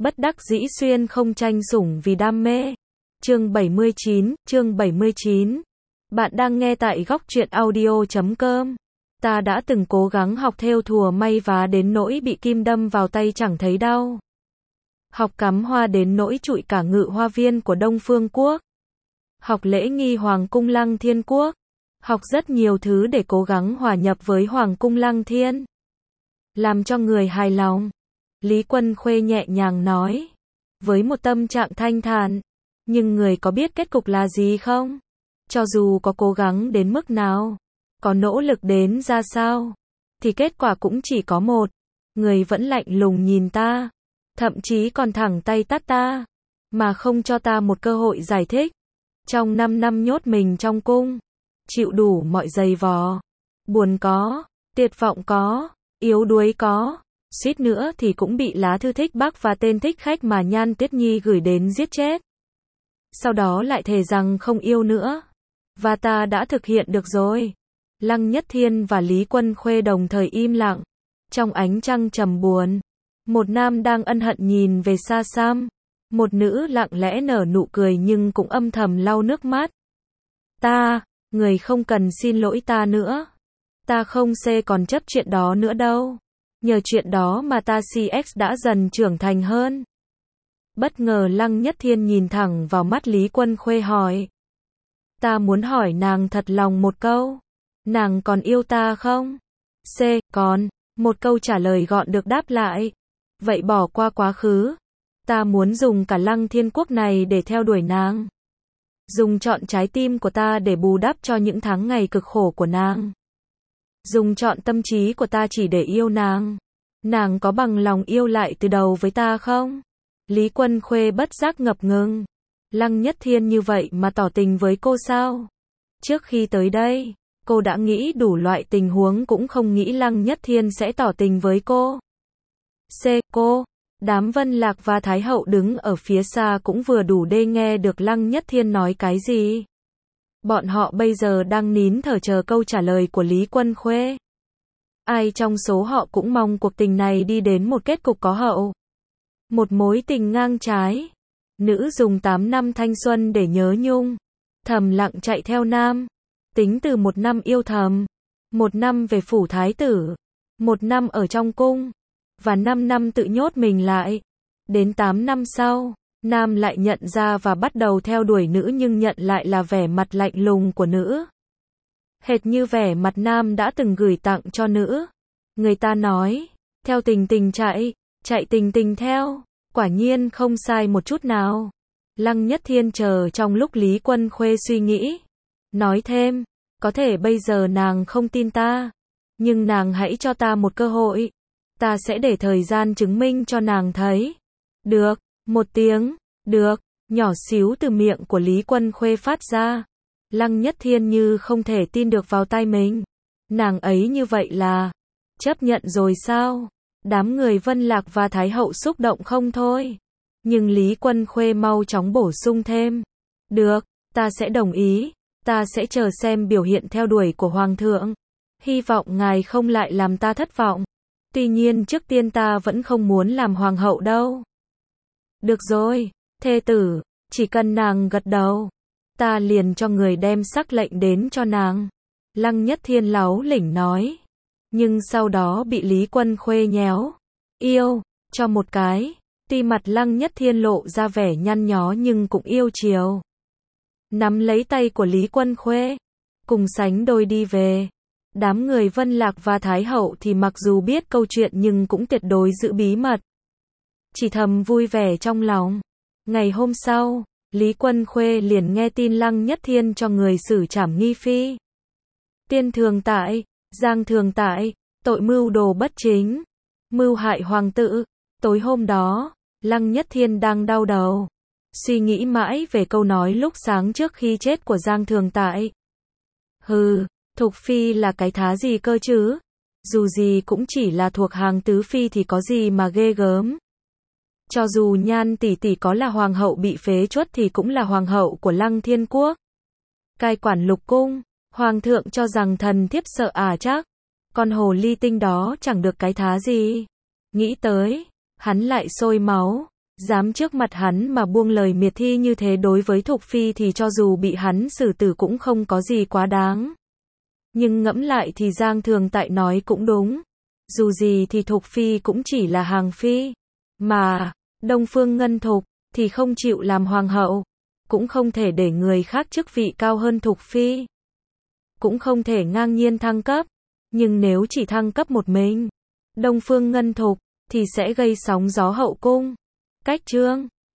Bất đắc dĩ xuyên không tranh sủng vì đam mê. Chương 79. Bạn đang nghe tại góc truyện audio.com. Ta đã từng cố gắng học thêu thùa may vá đến nỗi bị kim đâm vào tay chẳng thấy đau. Học cắm hoa đến nỗi trụi cả ngự hoa viên của Đông Phương Quốc. Học lễ nghi Hoàng cung Lăng Thiên Quốc. Học rất nhiều thứ để cố gắng hòa nhập với Hoàng cung Lăng Thiên. Làm cho người hài lòng. Lý Quân Khuê nhẹ nhàng nói. Với một tâm trạng thanh thản. Nhưng người có biết kết cục là gì không? Cho dù có cố gắng đến mức nào, có nỗ lực đến ra sao, thì kết quả cũng chỉ có một. Người vẫn lạnh lùng nhìn ta. Thậm chí còn thẳng tay tát ta. Mà không cho ta một cơ hội giải thích. Trong 5 năm nhốt mình trong cung. Chịu đủ mọi giày vò. Buồn có, tuyệt vọng có, yếu đuối có. Suýt nữa thì cũng bị lá thư thích bác và tên thích khách mà Nhan Tuyết Nhi gửi đến giết chết. Sau đó lại thề rằng không yêu nữa. Và ta đã thực hiện được rồi. Lăng Nhất Thiên và Lý Quân Khuê đồng thời im lặng. Trong ánh trăng trầm buồn. Một nam đang ân hận nhìn về xa xăm. Một nữ lặng lẽ nở nụ cười nhưng cũng âm thầm lau nước mắt. Người không cần xin lỗi ta nữa. Ta không còn chấp chuyện đó nữa đâu. Nhờ chuyện đó mà ta CX đã dần trưởng thành hơn. Bất ngờ Lăng Nhất Thiên nhìn thẳng vào mắt Lý Quân Khuê hỏi. Ta muốn hỏi nàng thật lòng một câu. Nàng còn yêu ta không? Còn. Một câu trả lời gọn được đáp lại. Vậy bỏ qua quá khứ. Ta muốn dùng cả Lăng Thiên Quốc này để theo đuổi nàng. Dùng trọn trái tim của ta để bù đắp cho những tháng ngày cực khổ của nàng. Dùng trọn tâm trí của ta chỉ để yêu nàng. Nàng có bằng lòng yêu lại từ đầu với ta không? Lý Quân Khuê bất giác ngập ngừng. Lăng Nhất Thiên như vậy mà tỏ tình với cô sao? Trước khi tới đây, cô đã nghĩ đủ loại tình huống cũng không nghĩ Lăng Nhất Thiên sẽ tỏ tình với cô. Cô. Đám Vân Lạc và Thái Hậu đứng ở phía xa cũng vừa đủ để nghe được Lăng Nhất Thiên nói cái gì. Bọn họ bây giờ đang nín thở chờ câu trả lời của Lý Quân Khuê. Ai trong số họ cũng mong cuộc tình này đi đến một kết cục có hậu. Một mối tình ngang trái. Nữ dùng 8 năm thanh xuân để nhớ nhung. Thầm lặng chạy theo nam. Tính từ 1 năm yêu thầm. 1 năm về phủ thái tử. 1 năm ở trong cung. Và 5 năm tự nhốt mình lại. Đến 8 năm sau, nam lại nhận ra và bắt đầu theo đuổi nữ nhưng nhận lại là vẻ mặt lạnh lùng của nữ. Hệt như vẻ mặt nam đã từng gửi tặng cho nữ. Người ta nói, theo tình tình chạy tình tình theo. Quả nhiên không sai một chút nào. Lăng Nhất Thiên chờ trong lúc Lý Quân Khuê suy nghĩ. Nói thêm, có thể bây giờ nàng không tin ta. Nhưng nàng hãy cho ta một cơ hội. Ta sẽ để thời gian chứng minh cho nàng thấy. Được, một tiếng, được, nhỏ xíu từ miệng của Lý Quân Khuê phát ra. Lăng Nhất Thiên như không thể tin được vào tai mình. Nàng ấy như vậy là chấp nhận rồi sao? Đám người Vân Lạc và Thái Hậu xúc động không thôi. Nhưng Lý Quân Khuê mau chóng bổ sung thêm. Được, ta sẽ đồng ý. Ta sẽ chờ xem biểu hiện theo đuổi của Hoàng thượng. Hy vọng ngài không lại làm ta thất vọng. Tuy nhiên trước tiên ta vẫn không muốn làm hoàng hậu đâu. Được rồi, thê tử, chỉ cần nàng gật đầu. Ta liền cho người đem sắc lệnh đến cho nàng. Lăng Nhất Thiên láu lỉnh nói. Nhưng sau đó bị Lý Quân Khuê nhéo. Yêu, cho một cái. Tuy mặt Lăng Nhất Thiên lộ ra vẻ nhăn nhó nhưng cũng yêu chiều. Nắm lấy tay của Lý Quân Khuê. Cùng sánh đôi đi về. Đám người Vân Lạc và Thái Hậu thì mặc dù biết câu chuyện nhưng cũng tuyệt đối giữ bí mật. Chỉ thầm vui vẻ trong lòng. Ngày hôm sau, Lý Quân Khuê liền nghe tin Lăng Nhất Thiên cho người xử trảm nghi phi. Tiên thường tại, giang thường tại, tội mưu đồ bất chính, mưu hại hoàng tử. Tối hôm đó, Lăng Nhất Thiên đang đau đầu. Suy nghĩ mãi về câu nói lúc sáng trước khi chết của Giang Thường Tại. Thục phi là cái thá gì cơ chứ? Dù gì cũng chỉ là thuộc hàng tứ phi thì có gì mà ghê gớm. Cho dù Nhan tỷ tỷ có là hoàng hậu bị phế truất thì cũng là hoàng hậu của Lăng Thiên Quốc. Cai quản lục cung, hoàng thượng cho rằng thần thiếp sợ chắc. Con hồ ly tinh đó chẳng được cái thá gì. Nghĩ tới, hắn lại sôi máu. Dám trước mặt hắn mà buông lời miệt thi như thế đối với Thục Phi thì cho dù bị hắn xử tử cũng không có gì quá đáng. Nhưng ngẫm lại thì Giang Thường Tại nói cũng đúng. Dù gì thì Thục Phi cũng chỉ là hàng phi. Mà, Đông Phương Ngân Thục, thì không chịu làm hoàng hậu. Cũng không thể để người khác chức vị cao hơn Thục Phi. Cũng không thể ngang nhiên thăng cấp. Nhưng nếu chỉ thăng cấp một mình, Đông Phương Ngân Thục, thì sẽ gây sóng gió hậu cung. Cách chương